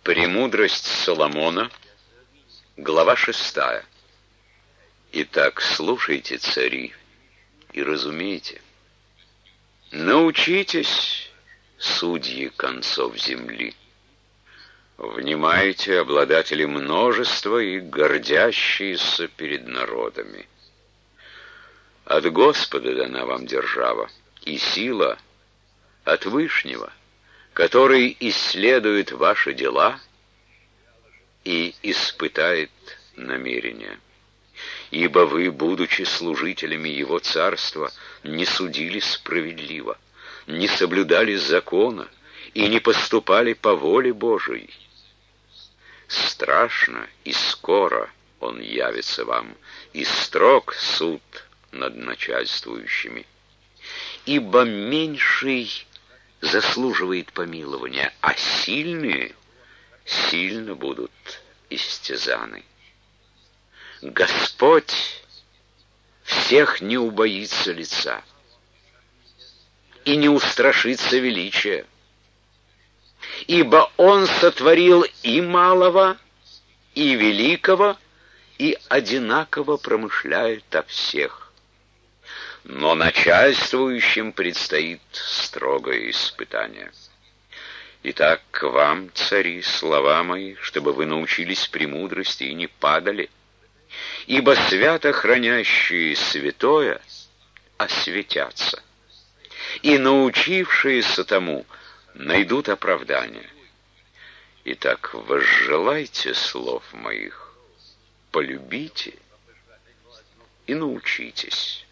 Премудрость Соломона, глава 6. Итак, слушайте, цари, и разумейте. Научитесь, судьи концов земли. Внимайте, обладатели множества и гордящиеся перед народами. От Господа дана вам держава, и сила от Вышнего, который исследует ваши дела и испытает намерения. Ибо вы, будучи служителями Его Царства, не судили справедливо, не соблюдали закона и не поступали по воле Божией. Страшно и скоро Он явится вам, и строг суд над начальствующими. Ибо меньший заслуживает помилования, а сильные сильно будут истязаны. Господь всех не убоится лица и не устрашится величия, ибо Он сотворил и малого, и великого, и одинаково промышляет о всех. Но начальствующим предстоит строгое испытание. Итак, к вам, цари, слова мои, чтобы вы научились премудрости и не падали, ибо свято хранящие святое осветятся, и научившиеся тому найдут оправдание. Итак, возжелайте слов моих, полюбите и научитесь.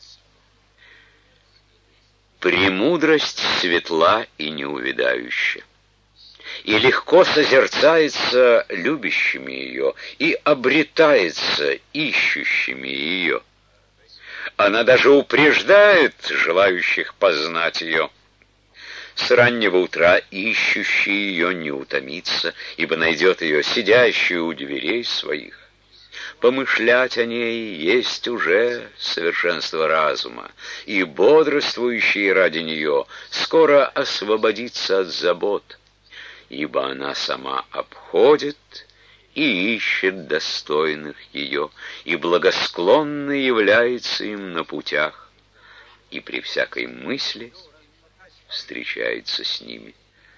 Премудрость светла и неувядающая, и легко созерцается любящими ее, и обретается ищущими ее. Она даже упреждает желающих познать ее. С раннего утра ищущий ее не утомится, ибо найдет ее сидящую у дверей своих. Помышлять о ней есть уже совершенство разума, и бодрствующий ради нее скоро освободится от забот, ибо она сама обходит и ищет достойных ее, и благосклонно является им на путях, и при всякой мысли встречается с ними.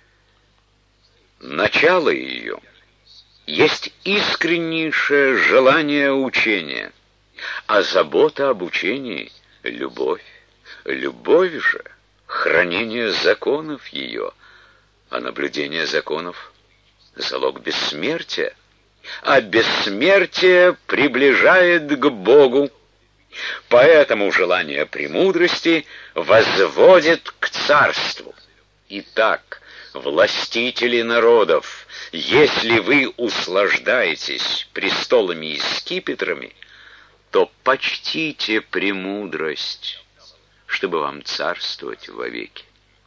Начало ее есть искреннейшее желание учения, а забота об учении — любовь. Любовь же — хранение законов ее, а наблюдение законов — залог бессмертия, а бессмертие приближает к Богу. Поэтому желание премудрости возводит к царству. Итак, властители народов, если вы услаждаетесь престолами и скипетрами, то почтите премудрость, чтобы вам царствовать вовеки.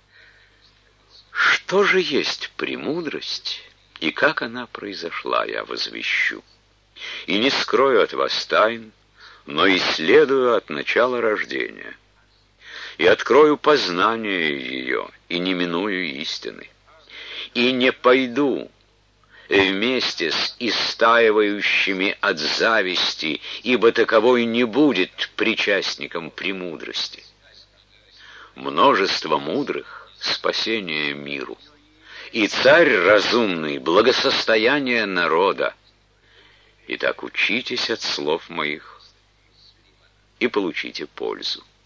Что же есть премудрость и как она произошла, я возвещу. И не скрою от вас тайн, но исследую от начала рождения. И открою познание ее, и не миную истины. И не пойду вместе с истаивающими от зависти, ибо таковой не будет причастником премудрости. Множество мудрых — спасение миру, и царь разумный — благосостояние народа. Итак, учитесь от слов моих и получите пользу.